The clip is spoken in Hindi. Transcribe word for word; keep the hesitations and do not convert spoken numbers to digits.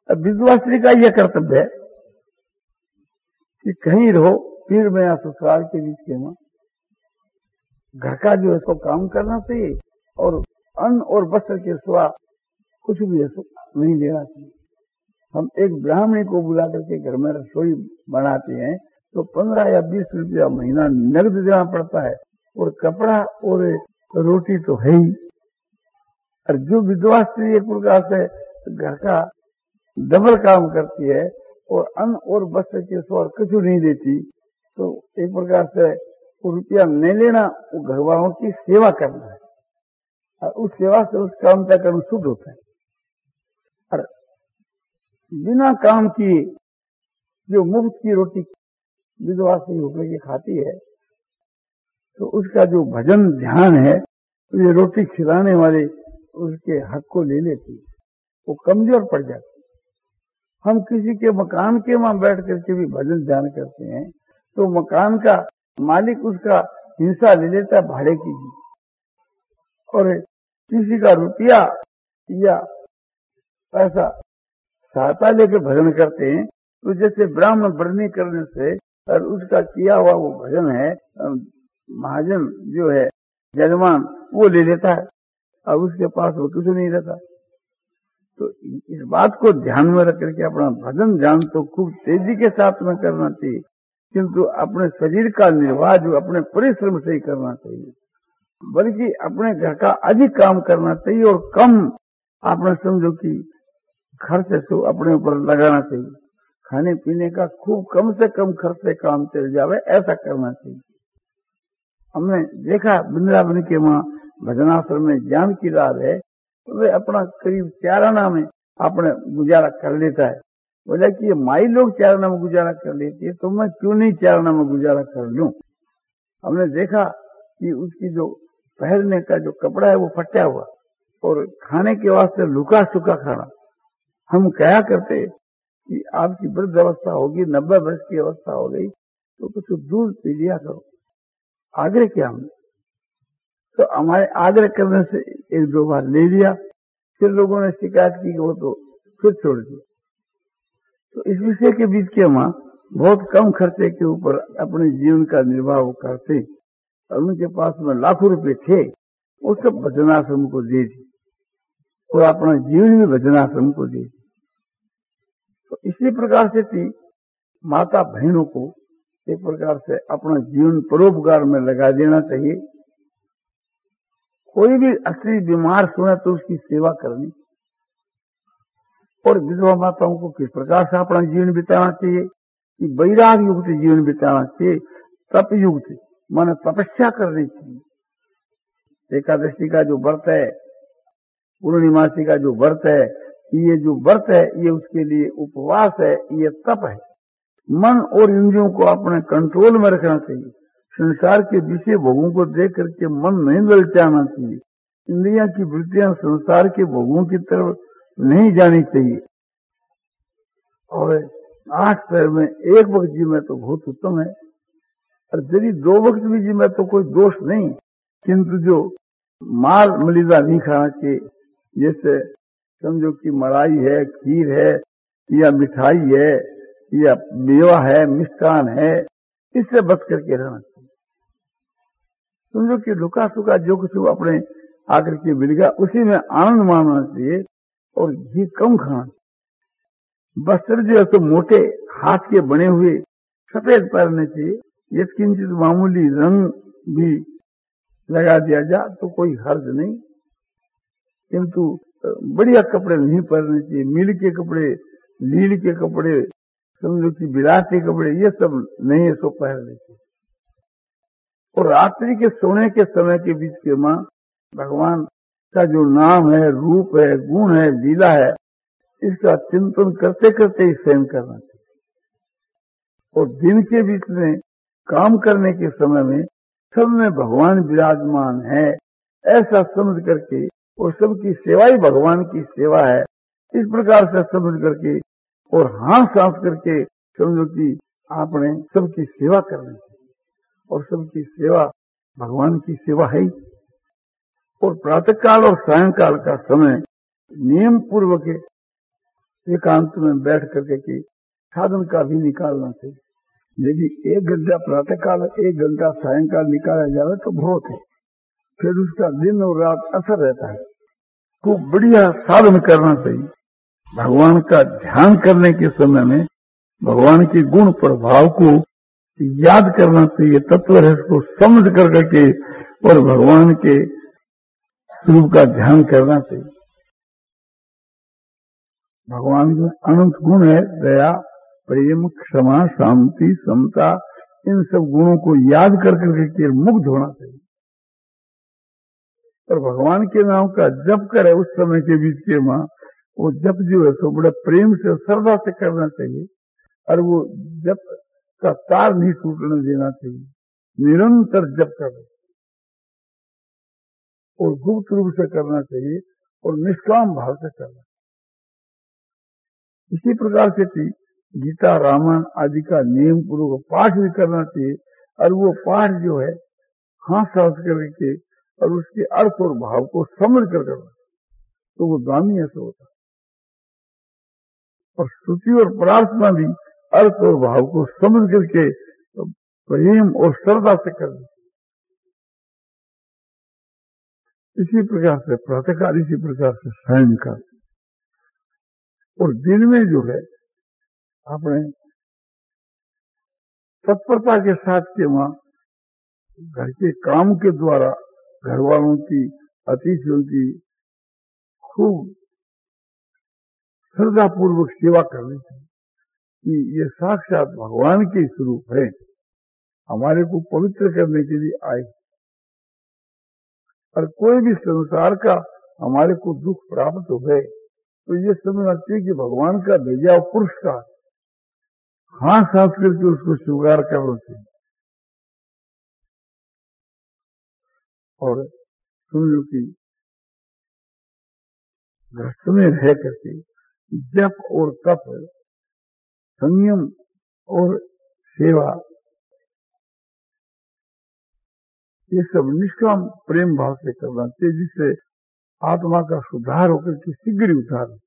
अब विधवा स्त्री का यह कर्तव्य है कि कहीं रहो पीर में या ससुराल के बीच के में घर का जो है सो काम करना चाहिए और अन्न और वस्त्र के सिवा कुछ भी है सो नहीं लेना चाहिए। हम एक ब्राह्मणी को बुला करके घर में रसोई बनाते हैं तो पंद्रह या बीस रुपया महीना नकद देना पड़ता है और कपड़ा और रोटी तो है ही। और जो विधवा स्त्री एक प्रकार से घर का डबल काम करती है और अन्न और वस्त्र के सिवा कुछ नहीं देती तो एक प्रकार से वो रुपया नहीं लेना, वो घर वालों की सेवा करना है और उस सेवा से उस काम का कर्म शुद्ध होता है। और बिना काम किए जो मुफ्त की रोटी विधवा स्त्री होकर के खाती है तो उसका जो भजन ध्यान है तो ये रोटी खिलाने वाले उसके हक को ले लेती, वो कमजोर पड़ जाती। हम किसी के मकान के वहां बैठ करके भी भजन ध्यान करते हैं तो मकान का मालिक उसका हिस्सा ले लेता है भाड़े की भी, और किसी का रुपया या पैसा सहायता लेकर भजन करते हैं तो जैसे ब्राह्मण बरनी करने से और उसका किया हुआ वो भजन है महाजन जो है जजमान वो ले लेता है और उसके पास वो कुछ नहीं रहता। तो इस बात को ध्यान में रख करके अपना भजन ध्यान तो खूब तेजी के साथ में करना चाहिए, किंतु अपने शरीर का निर्वाह जो अपने परिश्रम से ही करना चाहिए, बल्कि अपने घर का अधिक काम करना चाहिए और कम आपने समझो कि खर्च तो अपने ऊपर लगाना चाहिए। खाने पीने का खूब कम से कम खर्च से काम चल जावे ऐसा करना चाहिए। हमने देखा वृंदावन के वहां भजनाश्रम में ज्ञान की रात है तो वे अपना करीब चार आना में अपने गुजारा कर लेता है। बोला कि ये माई लोग चार आना में गुजारा कर लेती है तो मैं क्यों नहीं चार आना में गुजारा कर लूं। हमने देखा कि उसकी जो पहनने का जो कपड़ा है वो फटा हुआ और खाने के वास्ते लुका सुखा खाना। हम क्या करते कि आपकी वृद्ध अवस्था होगी, नब्बे वर्ष की अवस्था हो गई तो कुछ दूध पी लिया करो, आग्रह किया हमने तो हमारे आग्रह करने से एक दो बार ले लिया, फिर लोगों ने शिकायत की वो तो फिर छोड़ दिया। तो इस विषय के बीच के वहां बहुत कम खर्चे के ऊपर अपने जीवन का निर्वाह करते और उनके पास में लाखों रुपए थे, वो सब भजनाश्रम को दे दी और अपना जीवन भी भजनाश्रम को दे दी। तो इसी प्रकार से थी माता बहनों को एक प्रकार से अपना जीवन परोपकार में लगा देना चाहिए। कोई भी असली बीमार सुने तो उसकी सेवा करनी और विधवा माताओं को किस प्रकार से अपना जीवन बिताना चाहिए कि वैराग युक्त जीवन बिताना चाहिए, तप युक्त माने तपस्या करनी चाहिए। एकादशी का जो व्रत है, पूर्णिमासी का जो व्रत है, ये जो व्रत है ये उसके लिए उपवास है, ये तप है। मन और इंद्रियों को अपने कंट्रोल में रखना चाहिए। संसार के विषय भोगों को देख करके मन नहीं ललचाना चाहिए। इंद्रियां की वृत्तियां संसार के भोगों की तरफ नहीं जानी चाहिए। और आठ पैर में एक वक्त जी में तो बहुत उत्तम है, और यदि दो वक्त भी जी में तो कोई दोष नहीं, किंतु जो माल मलिदा नहीं खाना चाहिए, जैसे समझो कि मलाई है, खीर है या मिठाई है या मेवा है, मिष्टान है, इससे बच करके रहना चाहिए। समझो कि लुका सुखा जो कुछ अपने आकर के मिल गया उसी में आनंद मानना चाहिए और घी कम खाना। वस्त्र जो है तो मोटे हाथ के बने हुए सफेद पहनने चाहिए, ये किंचित मामूली रंग भी लगा दिया जा तो कोई हर्ज नहीं, किंतु बढ़िया कपड़े नहीं पहनने चाहिए। मिल के कपड़े, लील के कपड़े, समझो कि बिलाती कपड़े, ये सब नहीं है सो पहनने चाहिए। और रात्रि के सोने के समय के बीच के मां भगवान का जो नाम है, रूप है, गुण है, लीला है, इसका चिंतन करते करते ही शयन करना चाहिए। और दिन के बीच में काम करने के समय में सब में भगवान विराजमान है ऐसा समझ करके, और सबकी सेवा ही भगवान की सेवा है इस प्रकार से समझ करके और हाथ सांस करके समझो कि आपने सबकी सेवा करनी चाहिए। और सबकी सेवा भगवान की सेवा है। और प्रातः काल और सायंकाल का समय नियम पूर्वक एकांत में बैठ करके कि साधन का भी निकालना चाहिए। यदि एक घंटा प्रातः काल एक घंटा सायंकाल निकाला जाए तो बहुत है, फिर उसका दिन और रात असर रहता है। खूब बढ़िया साधन करना चाहिए। भगवान का ध्यान करने के समय में भगवान के गुण प्रभाव को याद करना चाहिए, तत्व रहस्य को समझ कर करके और भगवान के स्वरूप का ध्यान करना चाहिए। भगवान के अनंत गुण है, दया, प्रेम, क्षमा, शांति, समता, इन सब गुणों को याद कर करके मुग्ध होना चाहिए। और भगवान के नाम का जप करे उस समय के बीच के मां, वो जप जो है तो बड़े प्रेम से श्रद्धा से करना चाहिए, और वो जप का तार नहीं टूटने देना चाहिए। निरंतर जप करना और गुप्त रूप से करना चाहिए और निष्काम भाव से करना। इसी प्रकार से गीता, रामायण आदि का नियम पूर्वक पाठ भी करना चाहिए, और वो पाठ जो है हाथ साफ करके और उसके अर्थ और भाव को समझ कर करना, तो वो गामी ऐसा होता है। और स्तुति और प्रार्थना भी अर्थ और भाव को समझ करके प्रेम और श्रद्धा से करना। इसी प्रकार से प्रातःकाल, इसी प्रकार से सायंकाल, और दिन में जो है अपने तत्परता के साथ के वहां घर के काम के द्वारा घर वालों की, अतिथियों की खूब श्रद्धा पूर्वक सेवा करनी चाहिए कि ये साक्षात भगवान के स्वरूप है, हमारे को पवित्र करने के लिए आए। और कोई भी संसार का हमारे को दुख प्राप्त हो गए तो ये समझना चाहिए कि भगवान का भेजा पुरस्कार, हाथ साफ करके उसको स्वीकार करना चाहिए। और समझो कि गृहस्थ में रह करके जप और तप, संयम और सेवा, ये सब निष्काम प्रेम भाव से करना चाहिए, जिससे आत्मा का सुधार होकर के शीघ्र उद्धार हो।